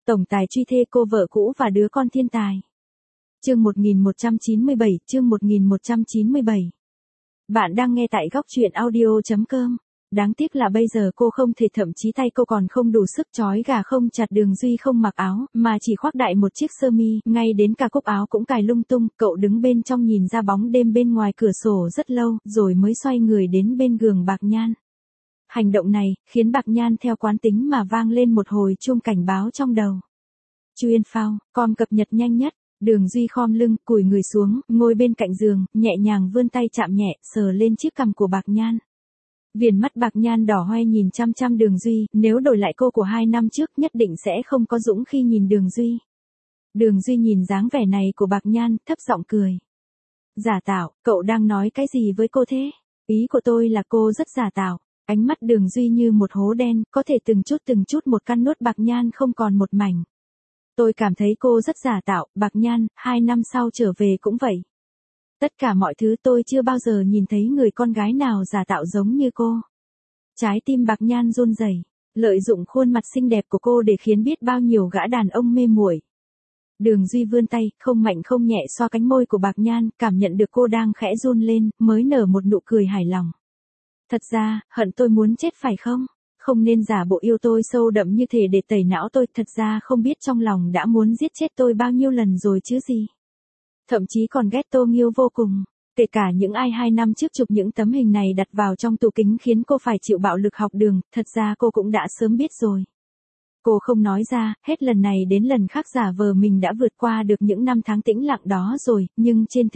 Tổng tài truy thê cô vợ cũ và đứa con thiên tài. Chương 1197, chương 1197. Bạn đang nghe tại góc truyện audio.com. Đáng tiếc là bây giờ cô không thể, thậm chí tay cô còn không đủ sức trói gà không chặt. Đường Duy không mặc áo, mà chỉ khoác đại một chiếc sơ mi, ngay đến cả cúc áo cũng cài lung tung. Cậu đứng bên trong nhìn ra bóng đêm bên ngoài cửa sổ rất lâu, rồi mới xoay người đến bên giường Bạc Nhan. Hành động này, khiến Bạc Nhan theo quán tính mà vang lên một hồi chuông cảnh báo trong đầu. Chuyên phao, com cập nhật nhanh nhất. Đường Duy khom lưng, cúi người xuống, ngồi bên cạnh giường, nhẹ nhàng vươn tay chạm nhẹ, sờ lên chiếc cằm của Bạc Nhan. Viền mắt Bạc Nhan đỏ hoe nhìn chăm chăm Đường Duy, nếu đổi lại cô của 2 năm trước nhất định sẽ không có dũng khi nhìn Đường Duy. Đường Duy nhìn dáng vẻ này của Bạc Nhan, thấp giọng cười. Giả tạo, cậu đang nói cái gì với cô thế? Ý của tôi là cô rất giả tạo. Ánh mắt Đường Duy như một hố đen, có thể từng chút một căn nuốt Bạc Nhan không còn một mảnh. Tôi cảm thấy cô rất giả tạo, Bạc Nhan, 2 năm sau trở về cũng vậy. Tất cả mọi thứ tôi chưa bao giờ nhìn thấy người con gái nào giả tạo giống như cô. Trái tim Bạc Nhan run rẩy, lợi dụng khuôn mặt xinh đẹp của cô để khiến biết bao nhiêu gã đàn ông mê muội. Đường Duy vươn tay, không mạnh không nhẹ xoa cánh môi của Bạc Nhan, cảm nhận được cô đang khẽ run lên, mới nở một nụ cười hài lòng. Thật ra, hận tôi muốn chết phải không? Không nên giả bộ yêu tôi sâu đậm như thể để tẩy não tôi, thật ra không biết trong lòng đã muốn giết chết tôi bao nhiêu lần rồi chứ gì. Thậm chí còn ghét Tô Nghiêu vô cùng, kể cả những ai 2 năm trước chụp những tấm hình này đặt vào trong tủ kính khiến cô phải chịu bạo lực học đường, thật ra cô cũng đã sớm biết rồi. Cô không nói ra, hết lần này đến lần khác giả vờ mình đã vượt qua được những năm tháng tĩnh lặng đó rồi, nhưng trên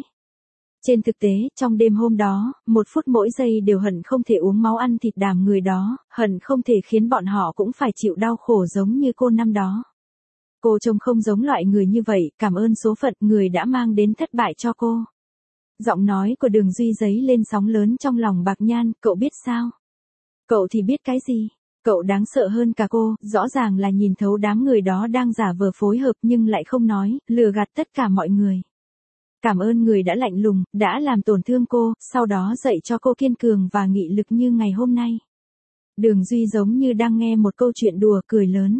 thực tế, trong đêm hôm đó, 1 phút mỗi giây đều hận không thể uống máu ăn thịt đàm người đó, hận không thể khiến bọn họ cũng phải chịu đau khổ giống như cô năm đó. Cô trông không giống loại người như vậy, cảm ơn số phận, người đã mang đến thất bại cho cô. Giọng nói của Đường Duy dấy lên sóng lớn trong lòng Bạc Nhan, cậu biết sao? Cậu thì biết cái gì? Cậu đáng sợ hơn cả cô, rõ ràng là nhìn thấu đám người đó đang giả vờ phối hợp nhưng lại không nói, lừa gạt tất cả mọi người. Cảm ơn người đã lạnh lùng, đã làm tổn thương cô, sau đó dạy cho cô kiên cường và nghị lực như ngày hôm nay. Đường Duy giống như đang nghe một câu chuyện đùa, cười lớn.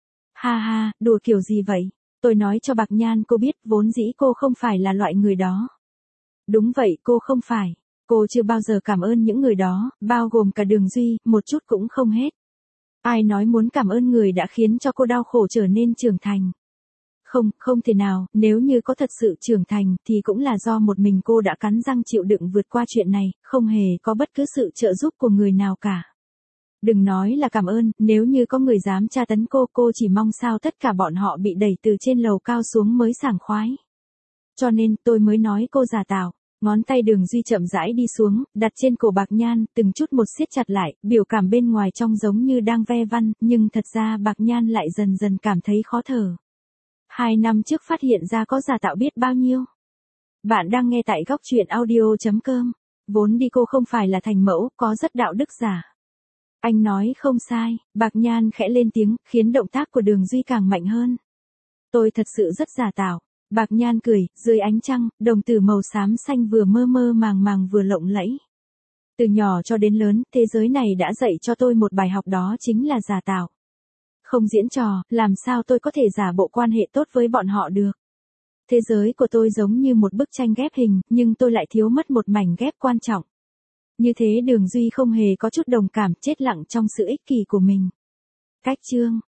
Ha ha, đùa kiểu gì vậy? Tôi nói cho Bạc Nhan cô biết, vốn dĩ cô không phải là loại người đó. Đúng vậy, cô không phải. Cô chưa bao giờ cảm ơn những người đó, bao gồm cả Đường Duy, một chút cũng không hết. Ai nói muốn cảm ơn người đã khiến cho cô đau khổ trở nên trưởng thành? Không thể nào, nếu như có thật sự trưởng thành thì cũng là do một mình cô đã cắn răng chịu đựng vượt qua chuyện này, không hề có bất cứ sự trợ giúp của người nào cả. Đừng nói là cảm ơn, nếu như có người dám tra tấn cô chỉ mong sao tất cả bọn họ bị đẩy từ trên lầu cao xuống mới sảng khoái. Cho nên tôi mới nói cô giả tạo. Ngón tay Đường Duy chậm rãi đi xuống, đặt trên cổ Bạc Nhan, từng chút một siết chặt lại, biểu cảm bên ngoài trông giống như đang ve văn, nhưng thật ra Bạc Nhan lại dần dần cảm thấy khó thở. 2 năm trước phát hiện ra có giả tạo biết bao nhiêu. Bạn đang nghe tại góc truyện audio.com. Vốn đi cô không phải là thành mẫu, có rất đạo đức giả. Anh nói không sai, Bạc Nhan khẽ lên tiếng, khiến động tác của Đường Duy càng mạnh hơn. Tôi thật sự rất giả tạo. Bạc Nhan cười, dưới ánh trăng, đồng tử màu xám xanh vừa mơ mơ màng vừa lộng lẫy. Từ nhỏ cho đến lớn, thế giới này đã dạy cho tôi một bài học, đó chính là giả tạo. Không diễn trò, làm sao tôi có thể giả bộ quan hệ tốt với bọn họ được. Thế giới của tôi giống như một bức tranh ghép hình, nhưng tôi lại thiếu mất một mảnh ghép quan trọng. Như thế Đường Duy không hề có chút đồng cảm, chết lặng trong sự ích kỷ của mình. Cách chương